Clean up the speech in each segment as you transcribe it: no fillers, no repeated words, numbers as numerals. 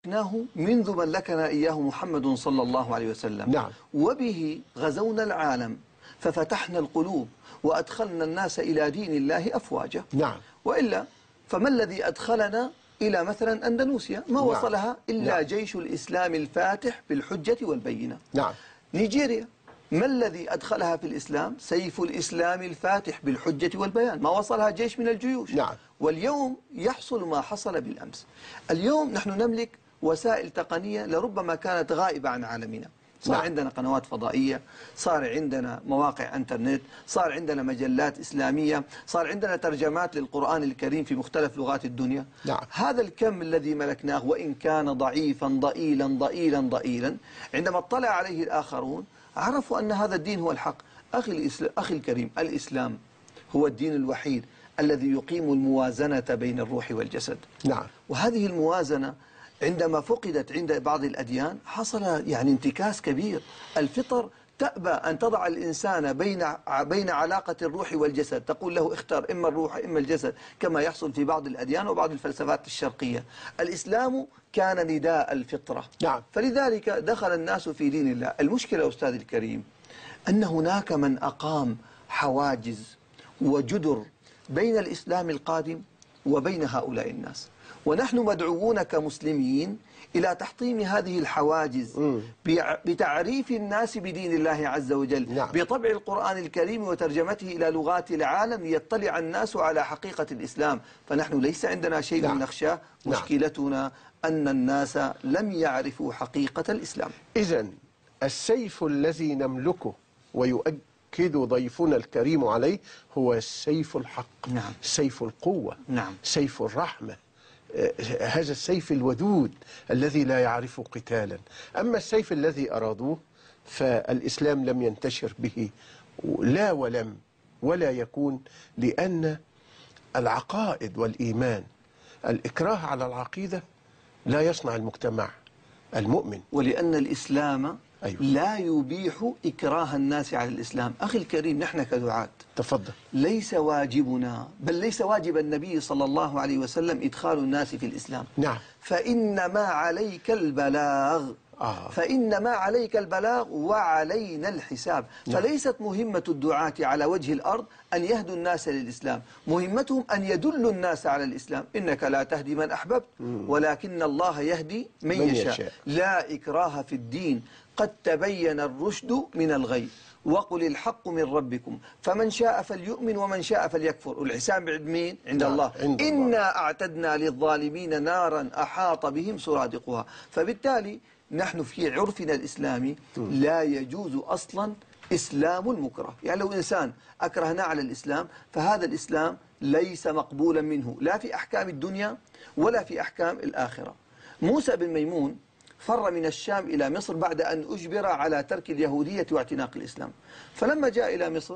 منذ ملكنا إياه محمد صلى الله عليه وسلم. نعم. وبه غزونا العالم ففتحنا القلوب وأدخلنا الناس إلى دين الله أفواجا. نعم. وإلا فما الذي أدخلنا إلى مثلا أندونيسيا؟ ما وصلها إلا جيش الإسلام الفاتح بالحجة والبينة. نعم. نيجيريا ما الذي أدخلها في الإسلام؟ سيف الإسلام الفاتح بالحجة والبيان، ما وصلها جيش من الجيوش. نعم. واليوم يحصل ما حصل بالأمس. اليوم نحن نملك وسائل تقنية لربما كانت غائبة عن عالمنا. صار عندنا قنوات فضائية، صار عندنا مواقع انترنت، صار عندنا مجلات إسلامية، صار عندنا ترجمات للقرآن الكريم في مختلف لغات الدنيا. هذا الكم الذي ملكناه وإن كان ضعيفا ضئيلا ضئيلا ضئيلا، عندما اطلع عليه الآخرون عرفوا أن هذا الدين هو الحق. أخي الكريم، الإسلام هو الدين الوحيد الذي يقيم الموازنة بين الروح والجسد. نعم. وهذه الموازنة عندما فقدت عند بعض الأديان حصل انتكاس كبير. الفطر تأبى أن تضع الإنسان بين علاقة الروح والجسد، تقول له اختر إما الروح إما الجسد، كما يحصل في بعض الأديان وبعض الفلسفات الشرقية. الإسلام كان نداء الفطرة. نعم. فلذلك دخل الناس في دين الله. المشكلة أستاذ الكريم أن هناك من أقام حواجز وجدر بين الإسلام القادم وبين هؤلاء الناس، ونحن مدعوون كمسلمين إلى تحطيم هذه الحواجز بتعريف الناس بدين الله عز وجل. نعم. بطبع القرآن الكريم وترجمته إلى لغات العالم ليطلع الناس على حقيقة الإسلام. فنحن ليس عندنا شيء نخشاه. مشكلتنا أن الناس لم يعرفوا حقيقة الإسلام. إذن السيف الذي نملكه ويؤكد ضيفنا الكريم عليه هو السيف الحق. نعم. سيف القوة. نعم. سيف الرحمة. هذا السيف الودود الذي لا يعرف قتالا. أما السيف الذي أرادوه فالإسلام لم ينتشر به لا ولم ولا يكون، لأن العقائد والإيمان، الإكراه على العقيدة لا يصنع المجتمع المؤمن. ولأن الإسلام لا يبيح إكراه الناس على الإسلام. أخي الكريم، نحن كدعاة تفضل، ليس واجبنا بل ليس واجب النبي صلى الله عليه وسلم إدخال الناس في الإسلام. نعم. فإنما عليك البلاغ. فإنما عليك البلاغ وعلينا الحساب. فليست مهمة الدعاة على وجه الأرض أن يهدوا الناس للإسلام، مهمتهم أن يدلوا الناس على الإسلام. إنك لا تهدي من أحببت ولكن الله يهدي من يشاء. لا إكراه في الدين، قد تبين الرشد من الغي، وقل الحق من ربكم فمن شاء فليؤمن ومن شاء فليكفر. والحساب عند مين؟ عند الله. إنا أعتدنا للظالمين نارا أحاط بهم سرادقها. فبالتالي نحن في عرفنا الإسلامي لا يجوز أصلا إسلام المكره. يعني لو إنسان أكرهنا على الإسلام فهذا الإسلام ليس مقبولا منه، لا في أحكام الدنيا ولا في أحكام الآخرة. موسى بن ميمون فر من الشام إلى مصر بعد أن أجبر على ترك اليهودية واعتناق الإسلام. فلما جاء إلى مصر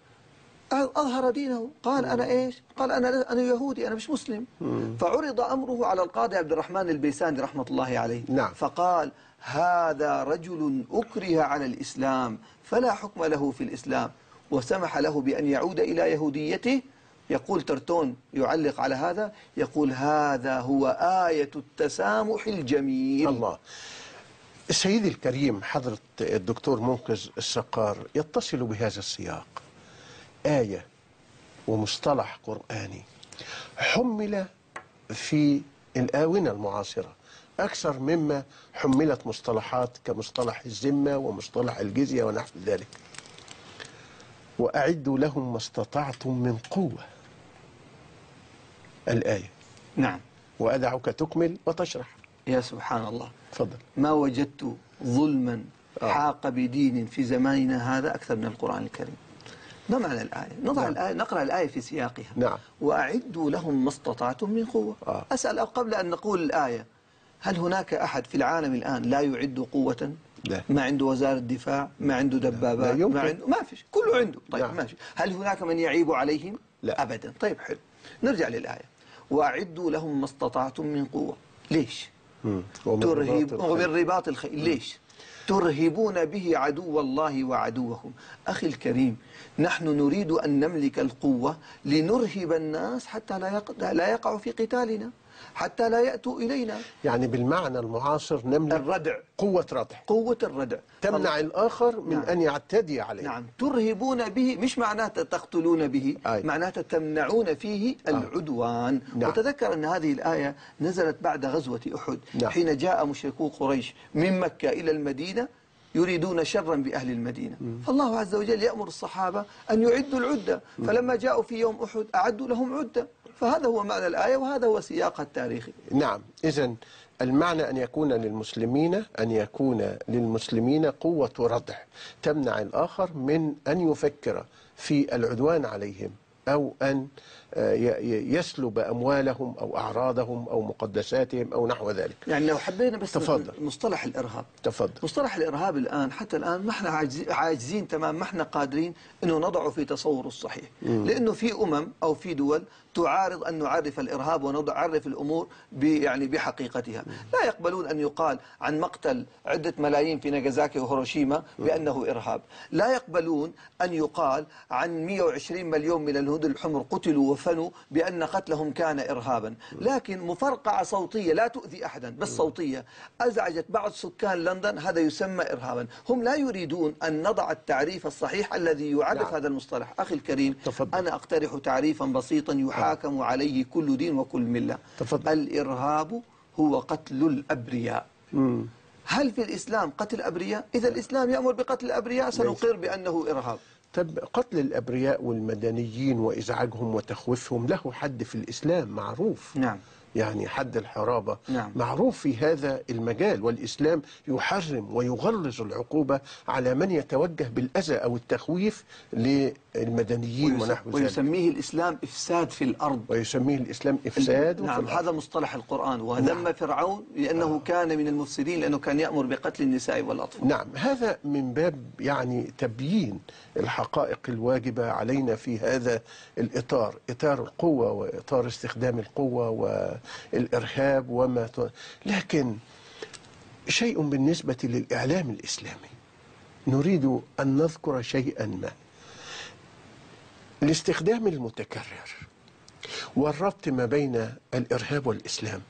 أظهر دينه. قال أنا إيش؟ قال أنا يهودي، أنا مش مسلم. فعرض أمره على القاضي عبد الرحمن البيساني رحمة الله عليه. نعم. فقال هذا رجل أكره على الإسلام فلا حكم له في الإسلام، وسمح له بأن يعود إلى يهوديته. يقول ترتون يعلق على هذا، يقول هذا هو آية التسامح الجميل. الله. سيدي الكريم حضرة الدكتور منقذ السقار يتصل بهذا السياق آية ومصطلح قرآني حمل في الآونة المعاصرة أكثر مما حملت مصطلحات كمصطلح الذمة ومصطلح الجزية ونحو ذلك. وأعدوا لهم ما استطعتم من قوة، الآية. نعم. وأدعك تكمل وتشرح. يا سبحان الله. تفضل. ما وجدت ظلما حاق بدين في زماننا هذا أكثر من القرآن الكريم. ما معنى الآية؟ نضع الآية، نقرأ الآية في سياقها. نعم. وأعدوا لهم ما استطعتم من قوة. أسأل قبل أن نقول الآية، هل هناك أحد في العالم الآن لا يعد قوة؟ لا. ما عنده وزارة دفاع، ما عنده دبابات، ما فيش، كله عنده. طيب نعم. ماشي. هل هناك من يعيب عليهم؟ لا أبدا. طيب حلو، نرجع للآية. وأعدوا لهم ما استطعتم من قوة. ليش؟ ومن رباط الخيل. ليش؟ ترهبون به عدو الله وعدوكم. أخي الكريم، نحن نريد أن نملك القوة لنرهب الناس حتى لا يقعوا في قتالنا. حتى لا يأتوا إلينا. يعني بالمعنى المعاصر نملك الردع، قوة ردع، قوة الردع تمنع الآخر من نعم. أن يعتدي عليه. نعم، ترهبون به، مش معناته تقتلون به، معناته تمنعون فيه العدوان. نعم. وتذكر أن هذه الآية نزلت بعد غزوة أحد. نعم. حين جاء مشركو قريش من مكة إلى المدينة يريدون شرا بأهل المدينة، فالله عز وجل يأمر الصحابة أن يعدوا العدة، فلما جاءوا في يوم أحد أعدوا لهم عدة. فهذا هو معنى الآية وهذا هو سياقها التاريخي. نعم، إذن المعنى أن يكون للمسلمين قوة ردع تمنع الآخر من أن يفكر في العدوان عليهم أو أن يسلب أموالهم أو أعراضهم أو مقدساتهم أو نحو ذلك. يعني لو حبينا بس تفضل. مصطلح الإرهاب. تفضل. مصطلح الإرهاب الآن حتى الآن ما احنا عاجزين تمام، ما احنا قادرين أنه نضعه في تصوره الصحيح. لأنه في أو في دول تعارض أن نعرف الإرهاب ونعرف الأمور يعني بحقيقتها. لا يقبلون أن يقال عن مقتل عدة ملايين في ناغازاكي وهيروشيما بأنه إرهاب. لا يقبلون أن يقال عن 120 مليون من الهنود الحمر قتلوا وفنوا بأن قتلهم كان إرهابا. لكن مفرقعة صوتية لا تؤذي أحدا بس صوتية أزعجت بعض سكان لندن، هذا يسمى إرهابا. هم لا يريدون أن نضع التعريف الصحيح الذي يعرف هذا المصطلح. أخي الكريم، تفضل. أنا أقترح تعريفا بسيطا يحاكم عليه كل دين وكل ملة. تفضل. الإرهاب هو قتل الأبرياء. هل في الإسلام قتل أبرياء؟ إذا الإسلام يأمر بقتل الأبرياء سنقر بأنه إرهاب. طب قتل الأبرياء والمدنيين وإزعاجهم وتخويفهم له حد في الإسلام معروف. نعم. يعني حد الحرابة نعم. معروف في هذا المجال، والإسلام يحرم ويغلظ العقوبة على من يتوجه بالأذى أو التخويف للمدنيين ونحو ذلك. ويسميه الإسلام إفساد في الأرض. ويسميه الإسلام إفساد نعم، في الأرض. هذا مصطلح القرآن. وذم فرعون لأنه كان من المفسدين، لأنه كان يأمر بقتل النساء والأطفال. نعم، هذا من باب يعني تبيين الحقائق الواجبة علينا في هذا الإطار، إطار القوة وإطار استخدام القوة والإرهاب لكن شيء بالنسبة للإعلام الإسلامي نريد أن نذكر شيئا ما. الاستخدام المتكرر والربط ما بين الإرهاب والإسلام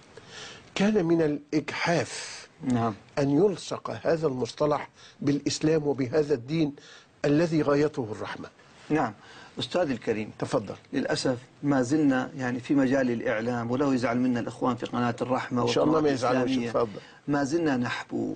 كان من الإجحاف. نعم. أن يلصق هذا المصطلح بالإسلام وبهذا الدين الذي غايته الرحمة. نعم أستاذ الكريم، تفضل. للأسف ما زلنا يعني في مجال الإعلام، ولو يزعل منا الإخوان في قناة الرحمة إن شاء الله ما يزعلوش. تفضل. ما زلنا نحبو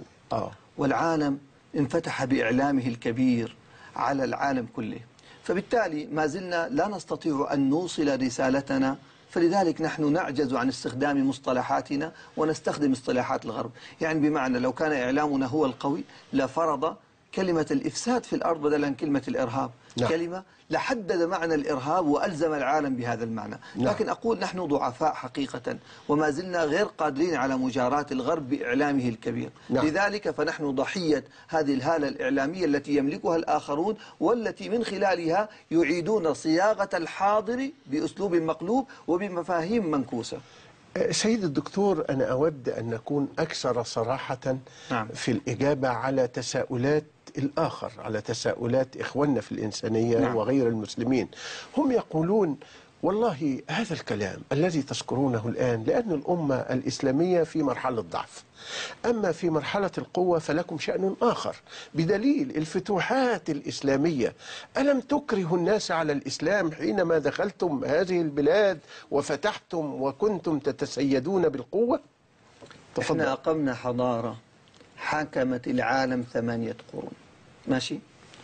والعالم انفتح بإعلامه الكبير على العالم كله، فبالتالي ما زلنا لا نستطيع أن نوصل رسالتنا، فلذلك نحن نعجز عن استخدام مصطلحاتنا ونستخدم اصطلاحات الغرب. يعني بمعنى لو كان إعلامنا هو القوي لفرض كلمة الإفساد في الأرض بدلا كلمة الإرهاب. نعم. كلمة لحدد معنى الإرهاب وألزم العالم بهذا المعنى. نعم. لكن أقول نحن ضعفاء حقيقة، وما زلنا غير قادرين على مجاراة الغرب بإعلامه الكبير. نعم. لذلك فنحن ضحية هذه الهالة الإعلامية التي يملكها الآخرون، والتي من خلالها يعيدون صياغة الحاضر بأسلوب مقلوب وبمفاهيم منكوسة. سيد الدكتور، أنا أود أن نكون أكثر صراحة نعم. في الإجابة على تساؤلات الآخر، على تساؤلات إخواننا في الإنسانية. نعم. وغير المسلمين. هم يقولون والله هذا الكلام الذي تذكرونه الآن لأن الأمة الإسلامية في مرحلة ضعف، أما في مرحلة القوة فلكم شأن آخر، بدليل الفتوحات الإسلامية. ألم تكره الناس على الإسلام حينما دخلتم هذه البلاد وفتحتم وكنتم تتسيدون بالقوة؟ تفضل. احنا أقمنا حضارة حكمت العالم 8 قرون، ماشي؟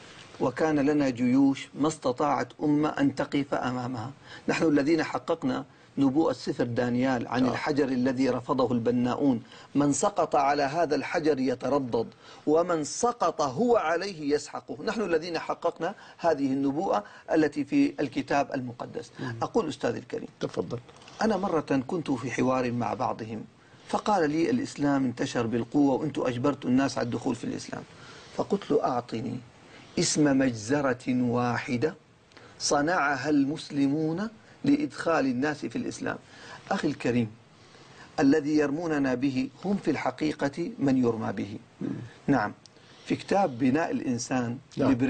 وكان لنا جيوش ما استطاعت أمة أن تقف أمامها. نحن الذين حققنا نبوءة سفر دانيال عن الحجر الذي رفضه البناؤون، من سقط على هذا الحجر يتردد ومن سقط هو عليه يسحقه. نحن الذين حققنا هذه النبوءة التي في الكتاب المقدس. أقول أستاذ الكريم، تفضل. أنا مرة كنت في حوار مع بعضهم فقال لي الإسلام انتشر بالقوة وأنتم أجبرتوا الناس على الدخول في الإسلام. فقلت له أعطني اسم مجزرة واحدة صنعها المسلمون لإدخال الناس في الإسلام. أخي الكريم، الذي يرموننا به هم في الحقيقة من يرمى به. نعم، في كتاب بناء الإنسان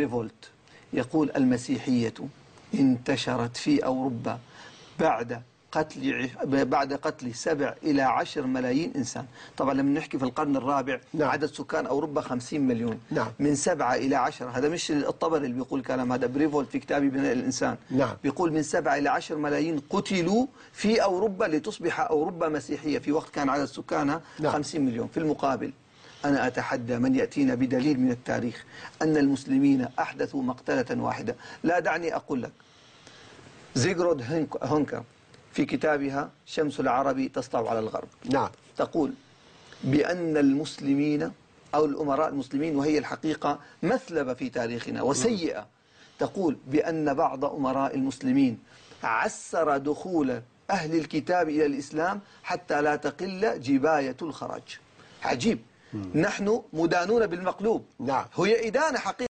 لبريفولت يقول المسيحية انتشرت في أوروبا بعد بعد قتل 7 إلى 10 ملايين إنسان. طبعا لما نحكي في القرن الرابع نعم. عدد سكان أوروبا 50 مليون. نعم. من 7 إلى 10، هذا مش الطبري اللي بيقول كلام، هذا بريفولت في كتابه بناء الإنسان. نعم. بيقول من 7 إلى 10 ملايين قتلوا في أوروبا لتصبح أوروبا مسيحية في وقت كان عدد سكانها نعم. 50 مليون. في المقابل أنا أتحدى من يأتينا بدليل من التاريخ أن المسلمين أحدثوا مقتلة واحدة. لا دعني أقول لك، زيغرود هونكا في كتابها شمس العرب تسطع على الغرب نعم. تقول بأن المسلمين أو الأمراء المسلمين، وهي الحقيقة مثلبة في تاريخنا وسيئة، تقول بأن بعض أمراء المسلمين عسر دخول أهل الكتاب إلى الإسلام حتى لا تقل جباية الخراج. عجيب. نحن مدانون بالمقلوب. نعم. هي إدانة حقيقة.